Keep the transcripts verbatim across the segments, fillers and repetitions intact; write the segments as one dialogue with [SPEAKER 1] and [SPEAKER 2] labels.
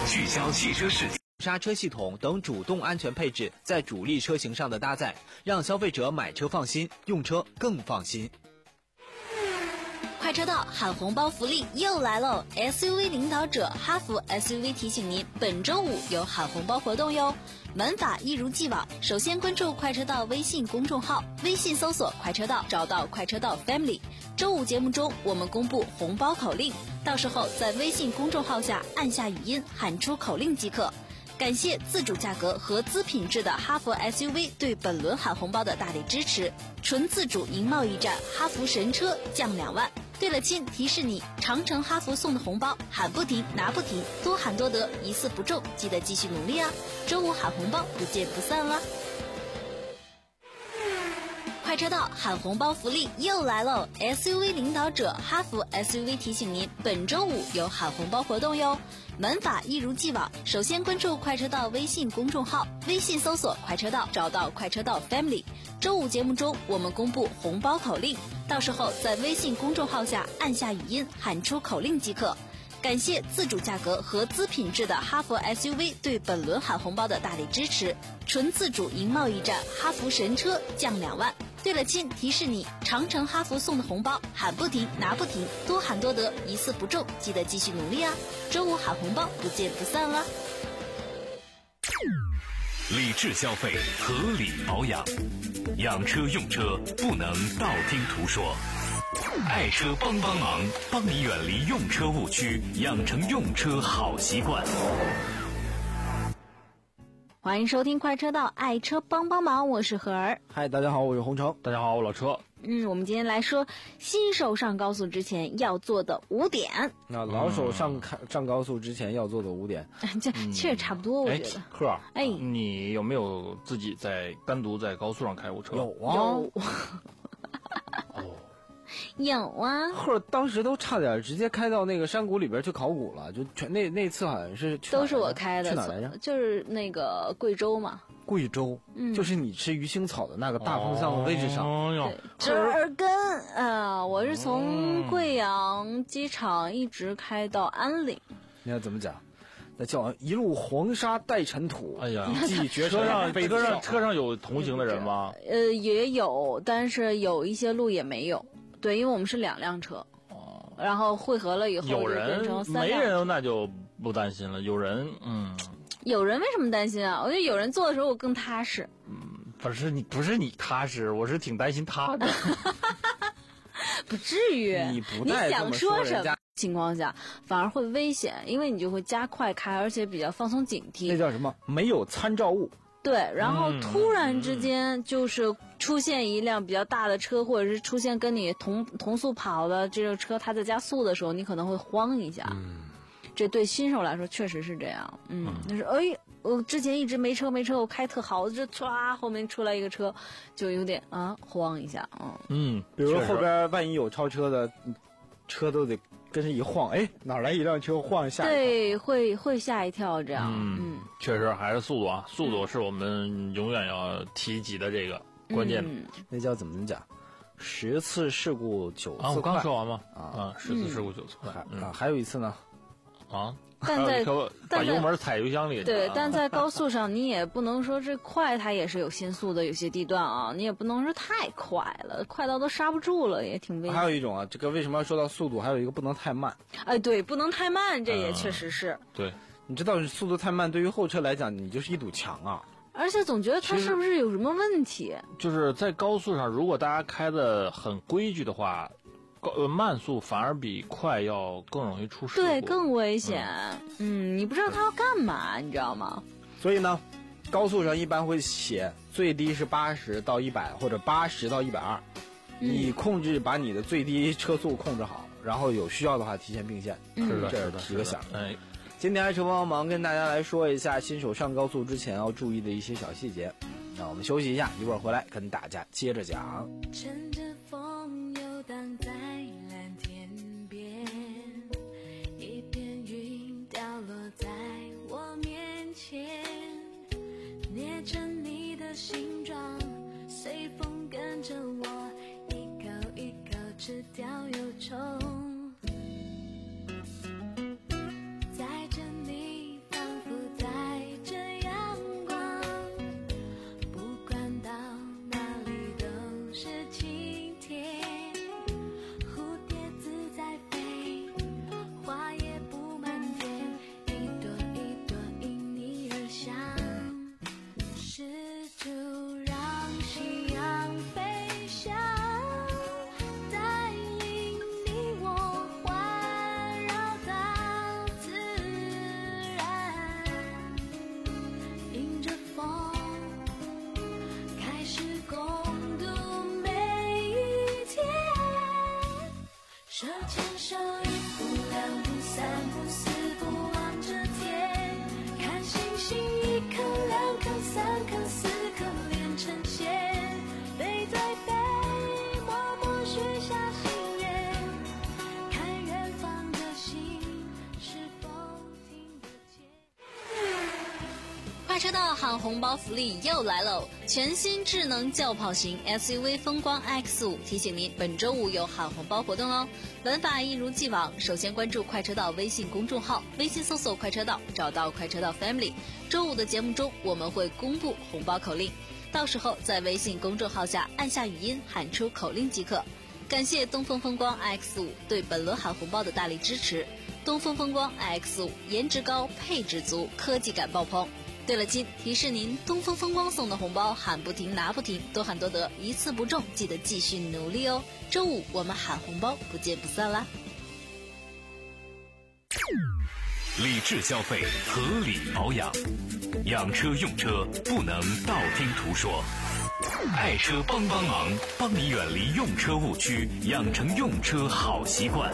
[SPEAKER 1] 聚焦汽车事件。刹车系统等主动安全配置在主力车型上的搭载，让消费者买车放心，用车更放心。
[SPEAKER 2] 快车道喊红包福利又来喽 ！S U V 领导者哈弗 S U V 提醒您，本周五有喊红包活动哟。玩法一如既往，首先关注快车道微信公众号，微信搜索快车道，找到快车道 Family。周五节目中我们公布红包口令，到时候在微信公众号下按下语音喊出口令即可。感谢自主价格合资品质的哈弗 S U V 对本轮喊红包的大力支持，纯自主赢贸易战，哈弗神车降两万。对了亲，提示你，长城哈弗送的红包喊不停拿不停，多喊多得，一次不中，记得继续努力啊！周五喊红包，不见不散啦！快车道喊红包福利又来喽 ！S U V 领导者哈弗 S U V 提醒您，本周五有喊红包活动哟。玩法一如既往，首先关注快车道微信公众号，微信搜索快车道，找到快车道 Family。周五节目中我们公布红包口令，到时候在微信公众号下按下语音喊出口令即可。感谢自主价格合资品质的哈弗 S U V 对本轮喊红包的大力支持，纯自主赢贸易战，哈弗神车降两万。对了亲，提示你，长城哈弗送的红包喊不停拿不停，多喊多得，一次不中，记得继续努力啊！周五喊红包，不见不散啦！
[SPEAKER 1] 理智消费，合理保养，养车用车不能道听途说。爱车帮帮忙，帮你远离用车误区，养成用车好习惯。
[SPEAKER 2] 欢迎收听快车道，爱车帮帮忙，我是何儿。
[SPEAKER 3] 嗨，大家好，我是洪城。
[SPEAKER 4] 大家好，我老车。
[SPEAKER 2] 嗯，我们今天来说新手上高速之前要做的五点。
[SPEAKER 3] 那老手上开、嗯、上高速之前要做的五点，
[SPEAKER 2] 这其实差不多，我觉得。
[SPEAKER 4] 赫儿，
[SPEAKER 2] 哎，
[SPEAKER 4] 你有没有自己在单独在高速上开过车？
[SPEAKER 3] 有啊。
[SPEAKER 2] 有。
[SPEAKER 4] 哦。
[SPEAKER 2] 有啊，
[SPEAKER 3] 赫当时都差点直接开到那个山谷里边去考古了，就全那那次好像是去
[SPEAKER 2] 都是我开的，
[SPEAKER 3] 去哪来着？
[SPEAKER 2] 就是那个贵州嘛。
[SPEAKER 3] 贵州，嗯，就是你吃鱼腥草的那个大方向的位置上。
[SPEAKER 4] 哦哟，
[SPEAKER 2] 这儿跟啊，我是从贵阳机场一直开到安岭。
[SPEAKER 3] 你要怎么讲？那叫一路黄沙带尘土。
[SPEAKER 4] 哎呀，
[SPEAKER 3] 继绝
[SPEAKER 4] 车上车上车上有同行的人吗？
[SPEAKER 2] 呃，也有，但是有一些路也没有。对，因为我们是两辆车，哦，然后汇合了以后
[SPEAKER 4] 有人
[SPEAKER 2] 变成三辆。
[SPEAKER 4] 没人那就不担心了，有人，嗯，
[SPEAKER 2] 有人为什么担心啊？我觉得有人坐的时候我更踏实。
[SPEAKER 4] 嗯，不是你不是你踏实，我是挺担心他的。
[SPEAKER 2] 不至于，
[SPEAKER 3] 你不带这么说人家，
[SPEAKER 2] 你想说什么情况下反而会危险，因为你就会加快开，而且比较放松警惕。
[SPEAKER 3] 那叫什么？没有参照物。
[SPEAKER 2] 对，然后突然之间就是出现一辆比较大的车，或者是出现跟你同同速跑的这个车，它在加速的时候，你可能会慌一下。嗯，这对新手来说确实是这样。嗯，就是哎，我之前一直没车没车，我开特好，这唰后面出来一个车，就有点啊慌一下。嗯
[SPEAKER 4] 嗯，
[SPEAKER 3] 比如后边万一有超车的，车都得跟着一晃，哎，哪来一辆车晃下一跳？
[SPEAKER 2] 对，会会吓一跳这样。
[SPEAKER 4] 嗯，嗯确实还是速度啊，速度是我们永远要提及的这个关键。
[SPEAKER 2] 嗯、
[SPEAKER 3] 那叫怎么讲？十次事故九次快。
[SPEAKER 4] 啊，我刚说完吗？
[SPEAKER 3] 啊
[SPEAKER 4] 啊，十次事故九次快。
[SPEAKER 3] 嗯、啊，还有一次呢？
[SPEAKER 4] 啊。
[SPEAKER 2] 但在
[SPEAKER 4] 把油门踩油箱里。
[SPEAKER 2] 对，但在高速上你也不能说这快，它也是有限速的，有些地段啊，你也不能说太快了，快到都刹不住了，也挺危险。
[SPEAKER 3] 还有一种啊，这个为什么要说到速度？还有一个不能太慢。
[SPEAKER 2] 哎，对，不能太慢，这也确实是。
[SPEAKER 4] 嗯、对，
[SPEAKER 3] 你知道速度太慢，对于后车来讲，你就是一堵墙啊。
[SPEAKER 2] 而且总觉得它是不是有什么问题？
[SPEAKER 4] 就是在高速上，如果大家开的很规矩的话。高呃慢速反而比快要更容易出事故，
[SPEAKER 2] 对，更危险。嗯, 嗯，你不知道他要干嘛，你知道吗？
[SPEAKER 3] 所以呢，高速上一般会写最低是八十到一百或者八十到一百二，你控制把你的最低车速控制好，然后有需要的话提前并线。
[SPEAKER 4] 嗯、是的，
[SPEAKER 3] 这是一个响。
[SPEAKER 4] 哎，
[SPEAKER 3] 今天爱车帮帮忙跟大家来说一下新手上高速之前要注意的一些小细节。那我们休息一下，一会儿回来跟大家接着讲。
[SPEAKER 5] 乘着风游荡在蓝天边，一片云掉落在我面前，捏成你的形状，随风跟着我一口一口吃掉忧愁，载着你放
[SPEAKER 2] 车道喊红包福利又来喽！全新智能轿跑型 S U V 风光 X 五提醒您，本周五有喊红包活动哦。玩法一如既往，首先关注快车道微信公众号，微信搜索快车道，找到快车道 Family。周五的节目中，我们会公布红包口令，到时候在微信公众号下按下语音喊出口令即可。感谢东风风光 X 五 对本轮喊红包的大力支持。东风风光 X 五 颜值高，配置足，科技感爆棚。对了，亲，提示您，东风风光送的红包喊不停拿不停，多喊多得，一次不中，记得继续努力哦。周五我们喊红包，不见不散啦！
[SPEAKER 1] 理智消费，合理保养，养车用车不能道听途说。爱车帮帮忙，帮你远离用车误区，养成用车好习惯。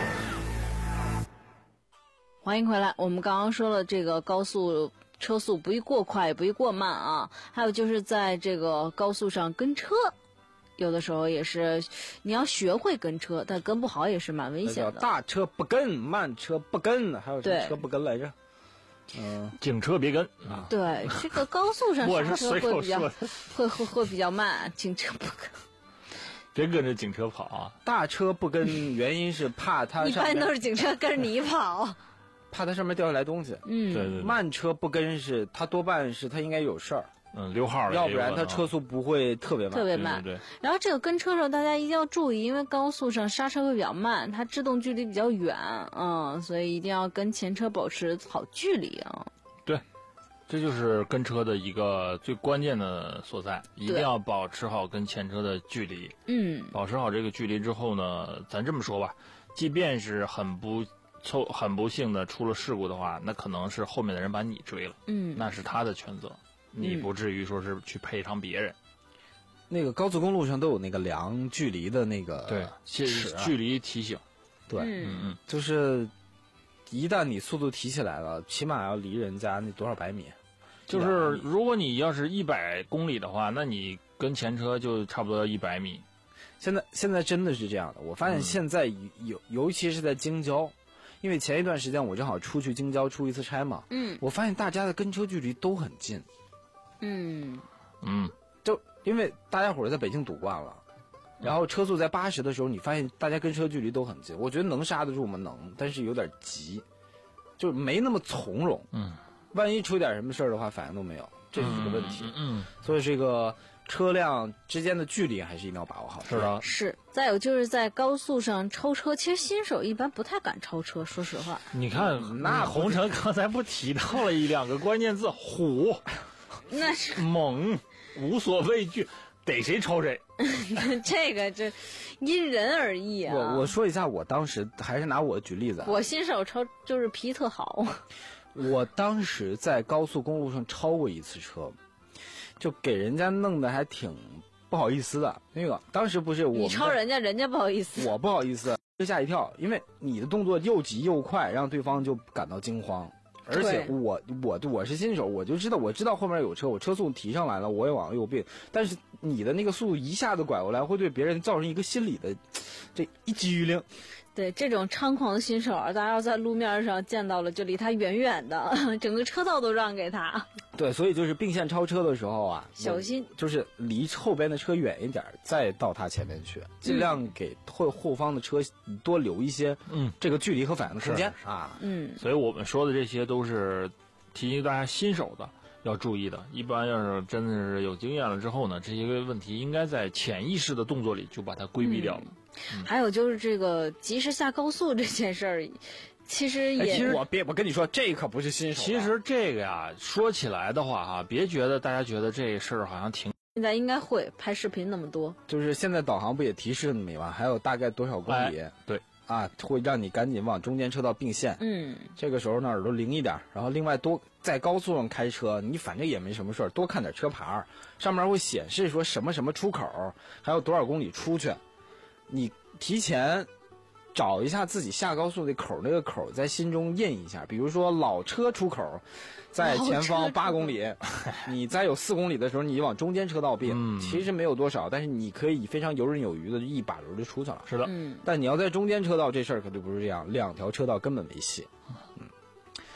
[SPEAKER 2] 欢迎回来，我们刚刚说了这个高速车速不宜过快，也不宜过慢啊。还有就是在这个高速上跟车，有的时候也是你要学会跟车，但跟不好也是蛮危险的。
[SPEAKER 3] 大车不跟，慢车不跟，还有什么车不跟来着？嗯，
[SPEAKER 4] 警车别跟啊！
[SPEAKER 2] 对，这个高速上刹车会比较会会会比较慢，警车不跟。
[SPEAKER 4] 别跟着警车跑啊！
[SPEAKER 3] 大车不跟，原因是怕它
[SPEAKER 2] 一般都是警车跟着你跑。
[SPEAKER 3] 怕它上面掉下来东西。
[SPEAKER 2] 嗯，
[SPEAKER 4] 对对对。
[SPEAKER 3] 慢车不跟是它多半是它应该有事儿，
[SPEAKER 4] 嗯，溜号了，
[SPEAKER 3] 要不然它车速不会特别慢。
[SPEAKER 2] 特别慢。
[SPEAKER 4] 对对对。
[SPEAKER 2] 然后这个跟车的时候大家一定要注意，因为高速上刹车会比较慢，它制动距离比较远，嗯，所以一定要跟前车保持好距离啊。
[SPEAKER 4] 对，这就是跟车的一个最关键的所在，一定要保持好跟前车的距离。
[SPEAKER 2] 嗯，
[SPEAKER 4] 保持好这个距离之后呢，咱这么说吧，即便是很不。凑很不幸的出了事故的话，那可能是后面的人把你追了，
[SPEAKER 2] 嗯，
[SPEAKER 4] 那是他的全责，你不至于说是去赔偿别人。
[SPEAKER 3] 那个高速公路上都有那个量距离的那个
[SPEAKER 4] 对
[SPEAKER 3] 尺、啊、
[SPEAKER 4] 距离提醒，
[SPEAKER 3] 对，
[SPEAKER 2] 嗯
[SPEAKER 3] 嗯，就是一旦你速度提起来了，起码要离人家那多少百米？
[SPEAKER 4] 就是如果你要是一百公里的话，那你跟前车就差不多要一百米。
[SPEAKER 3] 现在现在真的是这样的，我发现现在有、嗯、尤其是在京郊。因为前一段时间我正好出去京郊出一次差嘛，
[SPEAKER 2] 嗯，
[SPEAKER 3] 我发现大家的跟车距离都很近，
[SPEAKER 2] 嗯
[SPEAKER 4] 嗯，
[SPEAKER 3] 就因为大家伙在北京堵惯了，然后车速在八十的时候，你发现大家跟车距离都很近，我觉得能刹得住吗？能，但是有点急，就没那么从容，
[SPEAKER 4] 嗯，
[SPEAKER 3] 万一出点什么事儿的话，反应都没有，这是个问题，
[SPEAKER 4] 嗯，嗯
[SPEAKER 3] 所以这个车辆之间的距离还是一定要把握好。
[SPEAKER 4] 是的，
[SPEAKER 2] 是。再有就是在高速上超车，其实新手一般不太敢超车，说实话。
[SPEAKER 4] 你看，
[SPEAKER 3] 嗯、那
[SPEAKER 4] 红尘刚才不提到了一两个关键字，虎，
[SPEAKER 2] 那是
[SPEAKER 4] 猛，无所畏惧，逮谁超谁。
[SPEAKER 2] 这个这因人而异啊。
[SPEAKER 3] 我我说一下，我当时还是拿我举例子、啊，
[SPEAKER 2] 我新手超就是脾气特好。
[SPEAKER 3] 我当时在高速公路上超过一次车。就给人家弄得还挺不好意思的。那个当时不是我
[SPEAKER 2] 你超人家，人家不好意思，
[SPEAKER 3] 我不好意思，就吓一跳，因为你的动作又急又快，让对方就感到惊慌。而且我我我是新手，我就知道我知道后面有车，我车速提上来了，我也往右并。但是你的那个速度一下子拐过来，会对别人造成一个心理的这一激灵。
[SPEAKER 2] 对这种猖狂的新手啊，大家要在路面上见到了，就离他远远的，整个车道都让给他。
[SPEAKER 3] 对，所以就是并线超车的时候啊，
[SPEAKER 2] 小心，
[SPEAKER 3] 就是离后边的车远一点，再到他前面去，尽量给后后方的车多留一些，
[SPEAKER 4] 嗯，
[SPEAKER 3] 这个距离和反应的空间啊，
[SPEAKER 2] 嗯。
[SPEAKER 4] 所以我们说的这些都是提醒大家新手的要注意的。一般要是真的是有经验了之后呢，这些问题应该在潜意识的动作里就把它规避掉了。
[SPEAKER 2] 嗯嗯、还有就是这个及时下高速这件事儿，其实也，
[SPEAKER 3] 哎、其实我别我跟你说，这可不是新手。
[SPEAKER 4] 其实这个呀，说起来的话哈，别觉得大家觉得这事儿好像挺。
[SPEAKER 2] 现在应该会拍视频那么多，
[SPEAKER 3] 就是现在导航不也提示你吗？还有大概多少公里？
[SPEAKER 4] 哎、对。
[SPEAKER 3] 啊，会让你赶紧往中间车道并线。
[SPEAKER 2] 嗯，
[SPEAKER 3] 这个时候呢，耳朵灵一点。然后另外多在高速上开车，你反正也没什么事儿，多看点车牌，上面会显示说什么什么出口，还有多少公里出去。你提前找一下自己下高速的口，那个口在心中印一下。比如说老车出口在前方八公里，你在有四公里的时候，你往中间车道并，
[SPEAKER 4] 嗯、
[SPEAKER 3] 其实没有多少，但是你可以非常游刃有余的一把轮就出去了。
[SPEAKER 4] 是的，
[SPEAKER 2] 嗯。但
[SPEAKER 3] 你要在中间车道，这事儿可就不是这样，两条车道根本没戏。嗯。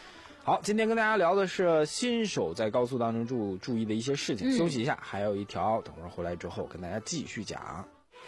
[SPEAKER 3] 好，今天跟大家聊的是新手在高速当中注注意的一些事情。
[SPEAKER 2] 嗯、
[SPEAKER 3] 休息一下，还有一条，等会儿回来之后跟大家继续讲。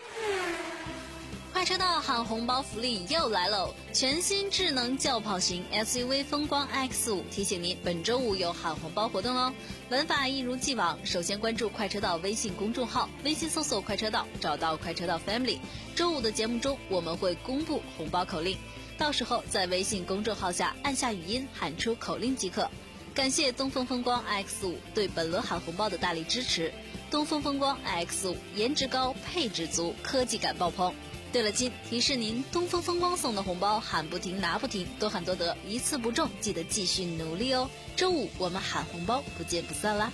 [SPEAKER 2] 快车道喊红包福利又来喽！全新智能轿跑型 S U V 风光 X 五 提醒您，本周五有喊红包活动哦。玩法一如既往，首先关注快车道微信公众号，微信搜索快车道，找到快车道 Family。周五的节目中，我们会公布红包口令，到时候在微信公众号下按下语音喊出口令即可。感谢东风风光 X 五 对本轮喊红包的大力支持。东风风光 X 五 颜值高，配置足，科技感爆棚。对了，亲，提示您，东风风光送的红包喊不停拿不停，多喊多得，一次不中记得继续努力哦。周五我们喊红包不见不散啦。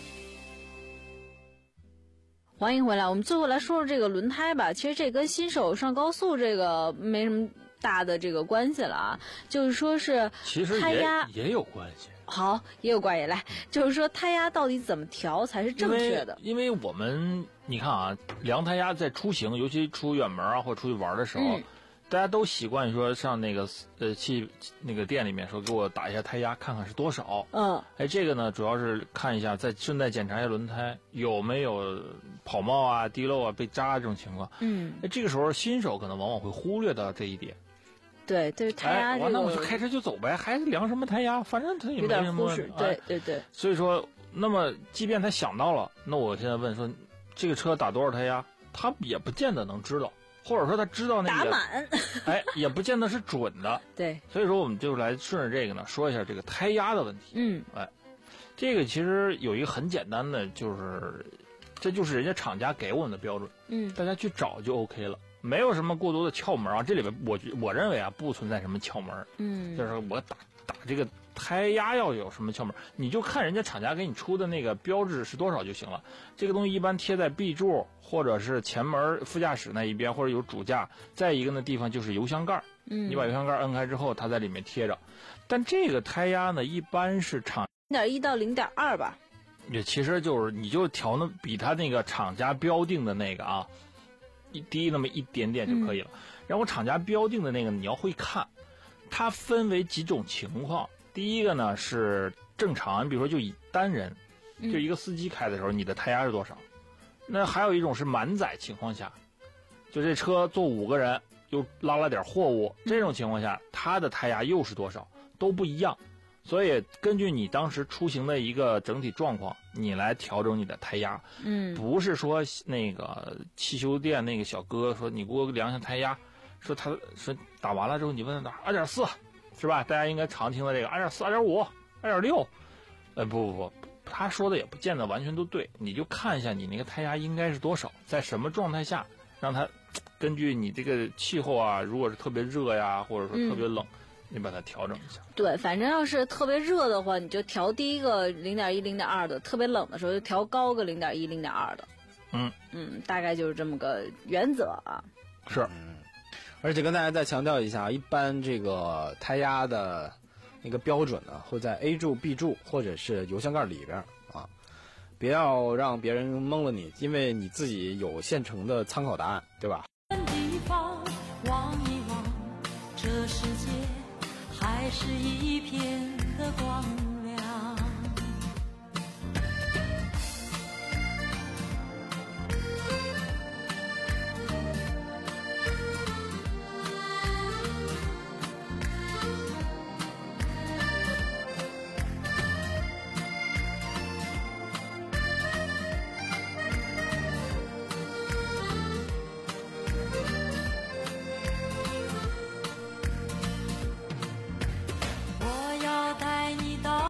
[SPEAKER 2] 欢迎回来，我们最后来说说这个轮胎吧。其实这跟新手上高速这个没什么大的这个关系了啊，就是说是
[SPEAKER 4] 其实
[SPEAKER 2] 胎压
[SPEAKER 4] 也也有关系。
[SPEAKER 2] 好，也有关系。来，就是说胎压到底怎么调才是正确的？
[SPEAKER 4] 因为, 因为我们你看啊，量胎压在出行，尤其出远门啊或者出去玩的时候，
[SPEAKER 2] 嗯、
[SPEAKER 4] 大家都习惯说上那个呃汽那个店里面说给我打一下胎压，看看是多少。
[SPEAKER 2] 嗯，
[SPEAKER 4] 哎，这个呢主要是看一下，再顺带检查一下轮胎有没有跑冒啊、滴漏啊、被扎这种情况。
[SPEAKER 2] 嗯，
[SPEAKER 4] 哎，这个时候新手可能往往会忽略到这一点。
[SPEAKER 2] 对对，胎压、这个
[SPEAKER 4] 哎、那我就开车就走呗，还量什么胎压？反正它也没什么。
[SPEAKER 2] 对对对。
[SPEAKER 4] 所以说，那么即便他想到了，那我现在问说，这个车打多少胎压，他也不见得能知道，或者说他知道那个
[SPEAKER 2] 打满，
[SPEAKER 4] 哎，也不见得是准的。
[SPEAKER 2] 对。
[SPEAKER 4] 所以说，我们就来顺着这个呢，说一下这个胎压的问题。
[SPEAKER 2] 嗯。
[SPEAKER 4] 哎，这个其实有一个很简单的，就是这就是人家厂家给我们的标准。
[SPEAKER 2] 嗯。
[SPEAKER 4] 大家去找就 OK 了。没有什么过多的窍门啊，这里边我我认为啊不存在什么窍门，
[SPEAKER 2] 嗯，
[SPEAKER 4] 就是我打打这个胎压要有什么窍门，你就看人家厂家给你出的那个标志是多少就行了。这个东西一般贴在 B 柱或者是前门副驾驶那一边，或者有主驾，再一个那地方就是油箱盖，
[SPEAKER 2] 嗯，
[SPEAKER 4] 你把油箱盖摁开之后，它在里面贴着。但这个胎压呢，一般是厂
[SPEAKER 2] 零点一到零点二吧，
[SPEAKER 4] 也其实就是你就调那比它那个厂家标定的那个啊。一低那么一点点就可以了、嗯、然后厂家标定的那个你要会看，它分为几种情况。第一个呢是正常，比如说就以单人、嗯、就一个司机开的时候你的胎压是多少，那还有一种是满载情况下，就这车坐五个人又拉了点货物，这种情况下它的胎压又是多少，都不一样。所以根据你当时出行的一个整体状况，你来调整你的胎压。
[SPEAKER 2] 嗯，
[SPEAKER 4] 不是说那个汽修店那个小哥说你给我量一下胎压，说他说打完了之后你问他二点四，是吧？大家应该常听的这个二点四、二点五、二点六，呃不不不，他说的也不见得完全都对，你就看一下你那个胎压应该是多少，在什么状态下，让他根据你这个气候啊，如果是特别热呀，或者说特别冷。嗯，你把它调整一下。
[SPEAKER 2] 对，反正要是特别热的话，你就调低一个零点一、零点二的；特别冷的时候就调高个零点一、零点二的。
[SPEAKER 4] 嗯
[SPEAKER 2] 嗯，大概就是这么个原则啊。
[SPEAKER 4] 是，
[SPEAKER 3] 嗯，而且跟大家再强调一下，一般这个胎压的那个标准呢，会在 A 柱、B 柱或者是油箱盖里边啊，别要让别人蒙了你，因为你自己有现成的参考答案，对吧？
[SPEAKER 5] 地方望一望，这世界还是一片的光